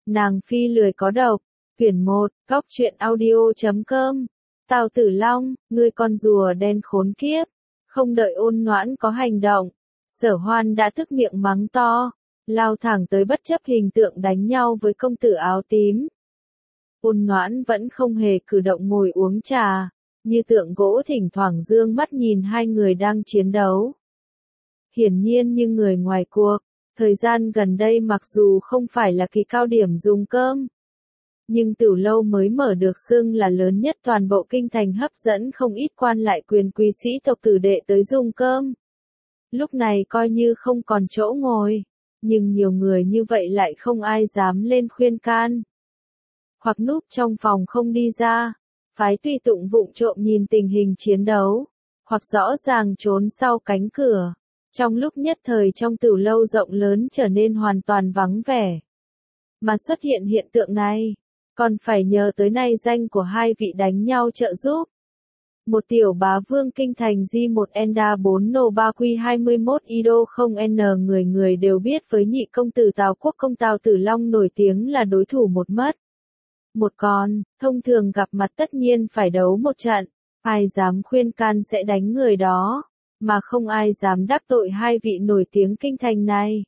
Nàng phi lười có độc. Quyển 1, Góc truyện audio.com. Tào Tử Long, ngươi con rùa đen khốn kiếp. Không đợi Ôn Noãn có hành động, Sở Hoan đã tức miệng mắng to, lao thẳng tới bất chấp hình tượng đánh nhau với công tử áo tím. Ôn Noãn vẫn không hề cử động ngồi uống trà, như tượng gỗ thỉnh thoảng dương mắt nhìn hai người đang chiến đấu. Hiển nhiên như người ngoài cuộc, thời gian gần đây mặc dù không phải là kỳ cao điểm dùng cơm, nhưng tiểu lâu mới mở được xưng là lớn nhất toàn bộ kinh thành, hấp dẫn không ít quan lại quyền quý sĩ tộc tử đệ tới dùng cơm. Lúc này coi như không còn chỗ ngồi, nhưng nhiều người như vậy lại không ai dám lên khuyên can. Hoặc núp trong phòng không đi ra, phái tùy tụng vụng trộm nhìn tình hình chiến đấu, hoặc rõ ràng trốn sau cánh cửa. Trong lúc nhất thời trong tiểu lâu rộng lớn trở nên hoàn toàn vắng vẻ. Mà xuất hiện hiện tượng này, còn phải nhờ tới nay danh của hai vị đánh nhau trợ giúp. Một tiểu bá vương kinh thành G1 Enda 4 No 3 Q 21 Ido không N, người đều biết với nhị công tử Tào Quốc công Tào Tử Long nổi tiếng là đối thủ một mất một còn, thông thường gặp mặt tất nhiên phải đấu một trận, ai dám khuyên can sẽ đánh người đó, mà không ai dám đắc tội hai vị nổi tiếng kinh thành này.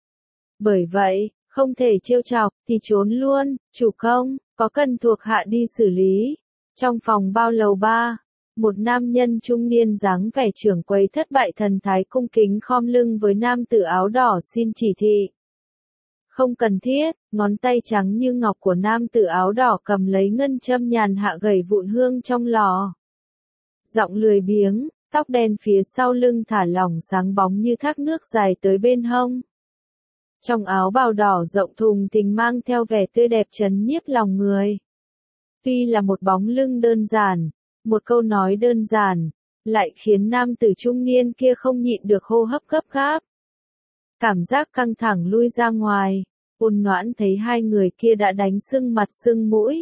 Bởi vậy, không thể trêu chọc thì trốn luôn, chủ công, có cần thuộc hạ đi xử lý. Trong phòng bao lầu 3, một nam nhân trung niên dáng vẻ trưởng quầy thất bại thần thái cung kính khom lưng với nam tử áo đỏ xin chỉ thị. Không cần thiết, ngón tay trắng như ngọc của nam tử áo đỏ cầm lấy ngân châm nhàn hạ gẩy vụn hương trong lò. Giọng lười biếng, tóc đen phía sau lưng thả lỏng sáng bóng như thác nước dài tới bên hông. Trong áo bào đỏ rộng thùng thình mang theo vẻ tươi đẹp trấn nhiếp lòng người. Tuy là một bóng lưng đơn giản, một câu nói đơn giản, lại khiến nam tử trung niên kia không nhịn được hô hấp gấp gáp. Cảm giác căng thẳng lui ra ngoài, Ôn Noãn thấy hai người kia đã đánh sưng mặt sưng mũi.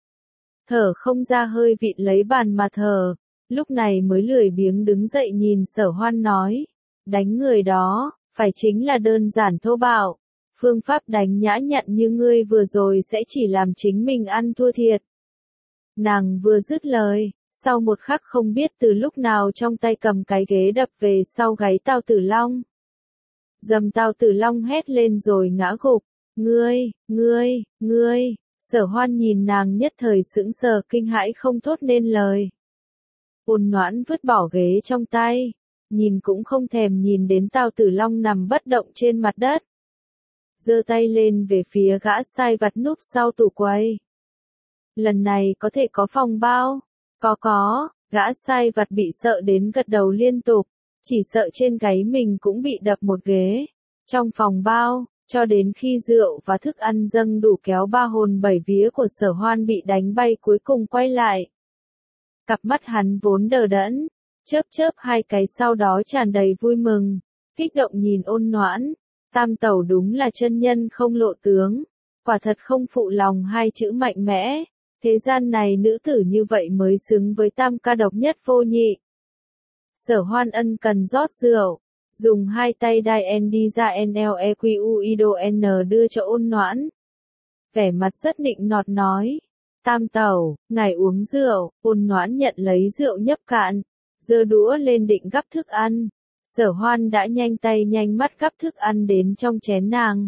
Thở không ra hơi vịn lấy bàn mà thở, lúc này mới lười biếng đứng dậy nhìn Sở Hoan nói, đánh người đó, phải chính là đơn giản thô bạo, phương pháp đánh nhã nhặn như ngươi vừa rồi sẽ chỉ làm chính mình ăn thua thiệt. Nàng vừa dứt lời, sau một khắc không biết từ lúc nào trong tay cầm cái ghế đập về sau gáy Tào Tử Long. Dầm Tào Tử Long hét lên rồi ngã gục, ngươi, Sở Hoan nhìn nàng nhất thời sững sờ kinh hãi không thốt nên lời. Ôn Noãn vứt bỏ ghế trong tay, nhìn cũng không thèm nhìn đến Tào Tử Long nằm bất động trên mặt đất. Giơ tay lên về phía gã sai vặt núp sau tủ quầy. Lần này có thể có phòng bao? Có, gã sai vặt bị sợ đến gật đầu liên tục, chỉ sợ trên gáy mình cũng bị đập một ghế. Trong phòng bao, cho đến khi rượu và thức ăn dâng đủ kéo ba hồn bảy vía của Sở Hoan bị đánh bay cuối cùng quay lại. Cặp mắt hắn vốn đờ đẫn, chớp hai cái sau đó tràn đầy vui mừng, kích động nhìn Ôn Noãn, tam tẩu đúng là chân nhân không lộ tướng, quả thật không phụ lòng hai chữ mạnh mẽ, thế gian này nữ tử như vậy mới xứng với tam ca độc nhất vô nhị. Sở Hoan ân cần rót rượu, dùng hai tay đai N đi ra NLEQU Ido N đưa cho Ôn Noãn. Vẻ mặt rất nịnh nọt nói, tam tẩu, ngài uống rượu. Ôn Noãn nhận lấy rượu nhấp cạn, giơ đũa lên định gắp thức ăn. Sở Hoan đã nhanh tay nhanh mắt gắp thức ăn đến trong chén nàng.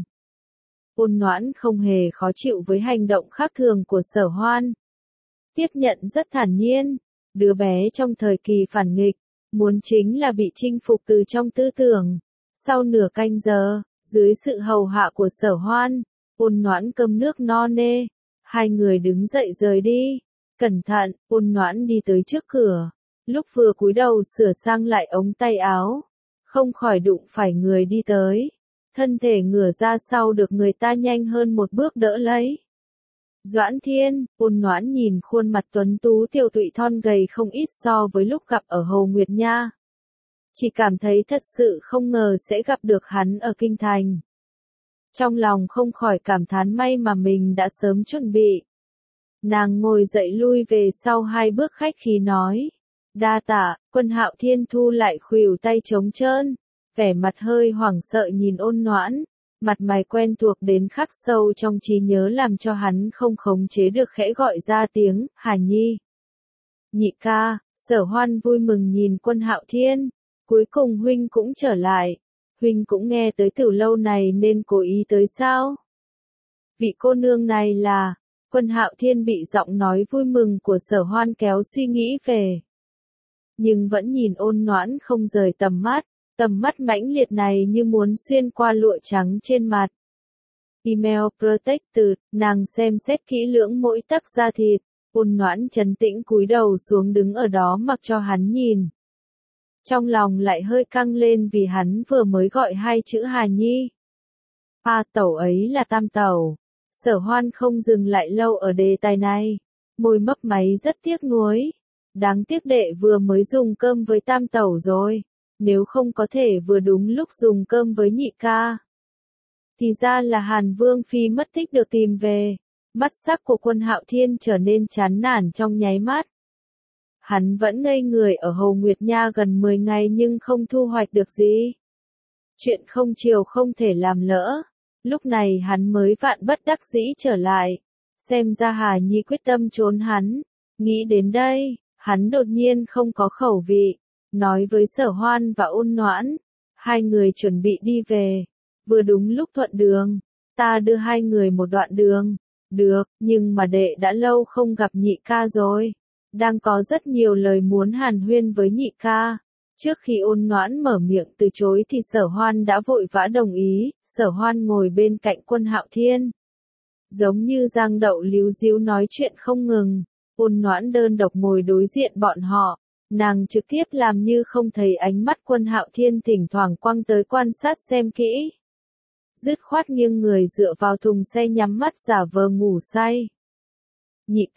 Ôn Noãn không hề khó chịu với hành động khác thường của Sở Hoan. Tiếp nhận rất thản nhiên, đứa bé trong thời kỳ phản nghịch, muốn chính là bị chinh phục từ trong tư tưởng. Sau nửa canh giờ, dưới sự hầu hạ của Sở Hoan, Ôn Noãn cơm nước no nê, hai người đứng dậy rời đi. Cẩn thận, Ôn Noãn đi tới trước cửa, lúc vừa cúi đầu sửa sang lại ống tay áo, không khỏi đụng phải người đi tới. Thân thể ngửa ra sau được người ta nhanh hơn một bước đỡ lấy. Doãn Thiên. Ôn Noãn nhìn khuôn mặt tuấn tú tiều tụy thon gầy không ít so với lúc gặp ở Hồ Nguyệt Nha. Chỉ cảm thấy thật sự không ngờ sẽ gặp được hắn ở kinh thành. Trong lòng không khỏi cảm thán may mà mình đã sớm chuẩn bị. Nàng ngồi dậy lui về sau hai bước khách khí nói, đa tạ. Quân Hạo Thiên thu lại khuỷu tay trống trơn, vẻ mặt hơi hoảng sợ nhìn Ôn Noãn, Mặt mày quen thuộc đến khắc sâu trong trí nhớ làm cho hắn không khống chế được khẽ gọi ra tiếng, Hà Nhi. Nhị ca, Sở Hoan vui mừng nhìn Quân Hạo Thiên, cuối cùng huynh cũng trở lại, huynh cũng nghe tới từ lâu này nên cố ý tới sao? Vị cô nương này là, Quân Hạo Thiên bị giọng nói vui mừng của Sở Hoan kéo suy nghĩ về. Nhưng vẫn nhìn Ôn Noãn không rời tầm mắt mãnh liệt này như muốn xuyên qua lụa trắng trên mặt. Email Protected, nàng xem xét kỹ lưỡng mỗi tấc da thịt, Ôn Noãn trấn tĩnh cúi đầu xuống đứng ở đó mặc cho hắn nhìn. Trong lòng lại hơi căng lên vì hắn vừa mới gọi hai chữ Hà Nhi. Tẩu ấy là Tam tẩu. Sở Hoan không dừng lại lâu ở đề tài này, môi mấp máy rất tiếc nuối. Đáng tiếc đệ vừa mới dùng cơm với Tam tẩu rồi, nếu không có thể vừa đúng lúc dùng cơm với nhị ca. Thì ra là Hàn Vương Phi mất tích được tìm về, mắt sắc của Quân Hạo Thiên trở nên chán nản trong nháy mắt. Hắn vẫn ngây người ở Hồ Nguyệt Nha gần 10 ngày nhưng không thu hoạch được gì. Chuyện không chiều không thể làm lỡ. Lúc này hắn mới vạn bất đắc dĩ trở lại. Xem ra Hà Nhi quyết tâm trốn hắn. Nghĩ đến đây, hắn đột nhiên không có khẩu vị. Nói với Sở Hoan và Ôn Noãn. Hai người chuẩn bị đi về. Vừa đúng lúc thuận đường. Ta đưa hai người một đoạn đường. Được, nhưng mà đệ đã lâu không gặp nhị ca rồi. Đang có rất nhiều lời muốn hàn huyên với nhị ca. Trước khi Ôn Noãn mở miệng từ chối thì Sở Hoan đã vội vã đồng ý. Sở Hoan ngồi bên cạnh Quân Hạo Thiên. Giống như giang đậu líu díu nói chuyện không ngừng. Ôn Noãn đơn độc ngồi đối diện bọn họ. Nàng trực tiếp làm như không thấy ánh mắt Quân Hạo Thiên thỉnh thoảng quăng tới quan sát xem kỹ. Dứt khoát nghiêng người dựa vào thùng xe nhắm mắt giả vờ ngủ say. Nhị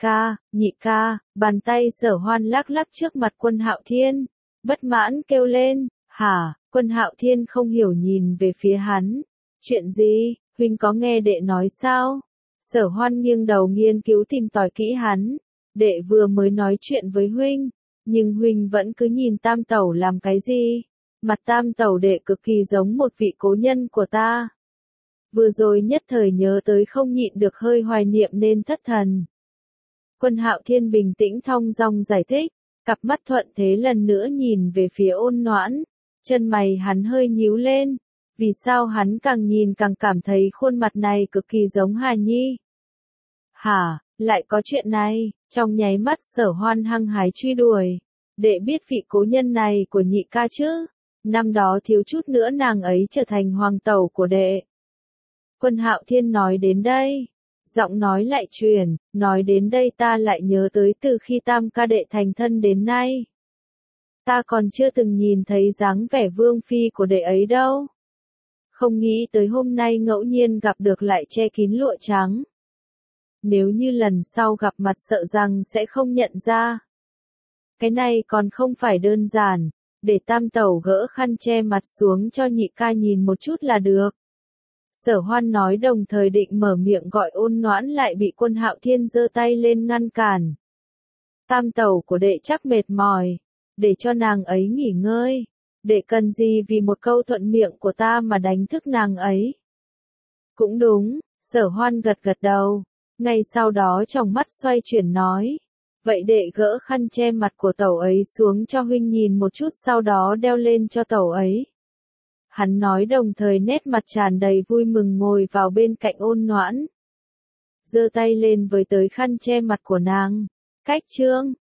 ca, bàn tay Sở Hoan lắc lắc trước mặt Quân Hạo Thiên, bất mãn kêu lên, hả? Quân Hạo Thiên không hiểu nhìn về phía hắn. Chuyện gì, huynh có nghe đệ nói sao? Sở Hoan nghiêng đầu nghiên cứu tìm tòi kỹ hắn. Đệ vừa mới nói chuyện với huynh, nhưng huynh vẫn cứ nhìn Tam tẩu làm cái gì? Mặt Tam tẩu đệ cực kỳ giống một vị cố nhân của ta. Vừa rồi nhất thời nhớ tới không nhịn được hơi hoài niệm nên thất thần. Quân Hạo Thiên bình tĩnh thong dong giải thích, cặp mắt thuận thế lần nữa nhìn về phía Ôn Noãn, chân mày hắn hơi nhíu lên, vì sao hắn càng nhìn càng cảm thấy khuôn mặt này cực kỳ giống Hà Nhi. Hả, lại có chuyện này, trong nháy mắt Sở Hoan hăng hái truy đuổi, đệ biết vị cố nhân này của nhị ca chứ, năm đó thiếu chút nữa nàng ấy trở thành hoàng tẩu của đệ. Quân Hạo Thiên nói đến đây. Giọng nói lại truyền, nói đến đây ta lại nhớ tới từ khi Tam ca đệ thành thân đến nay. Ta còn chưa từng nhìn thấy dáng vẻ vương phi của đệ ấy đâu. Không nghĩ tới hôm nay ngẫu nhiên gặp được lại che kín lụa trắng. Nếu như lần sau gặp mặt sợ rằng sẽ không nhận ra. Cái này còn không phải đơn giản, để Tam tẩu gỡ khăn che mặt xuống cho nhị ca nhìn một chút là được. Sở Hoan nói đồng thời định mở miệng gọi Ôn Noãn lại bị Quân Hạo Thiên giơ tay lên ngăn cản. Tam tẩu của đệ chắc mệt mỏi, để cho nàng ấy nghỉ ngơi. Đệ cần gì vì một câu thuận miệng của ta mà đánh thức nàng ấy. Cũng đúng, Sở Hoan gật gật đầu, ngay sau đó trong mắt xoay chuyển nói. Vậy đệ gỡ khăn che mặt của tẩu ấy xuống cho huynh nhìn một chút sau đó đeo lên cho tẩu ấy. Hắn nói đồng thời nét mặt tràn đầy vui mừng ngồi vào bên cạnh Ôn Noãn. Giơ tay lên với tới khăn che mặt của nàng. Cách trương,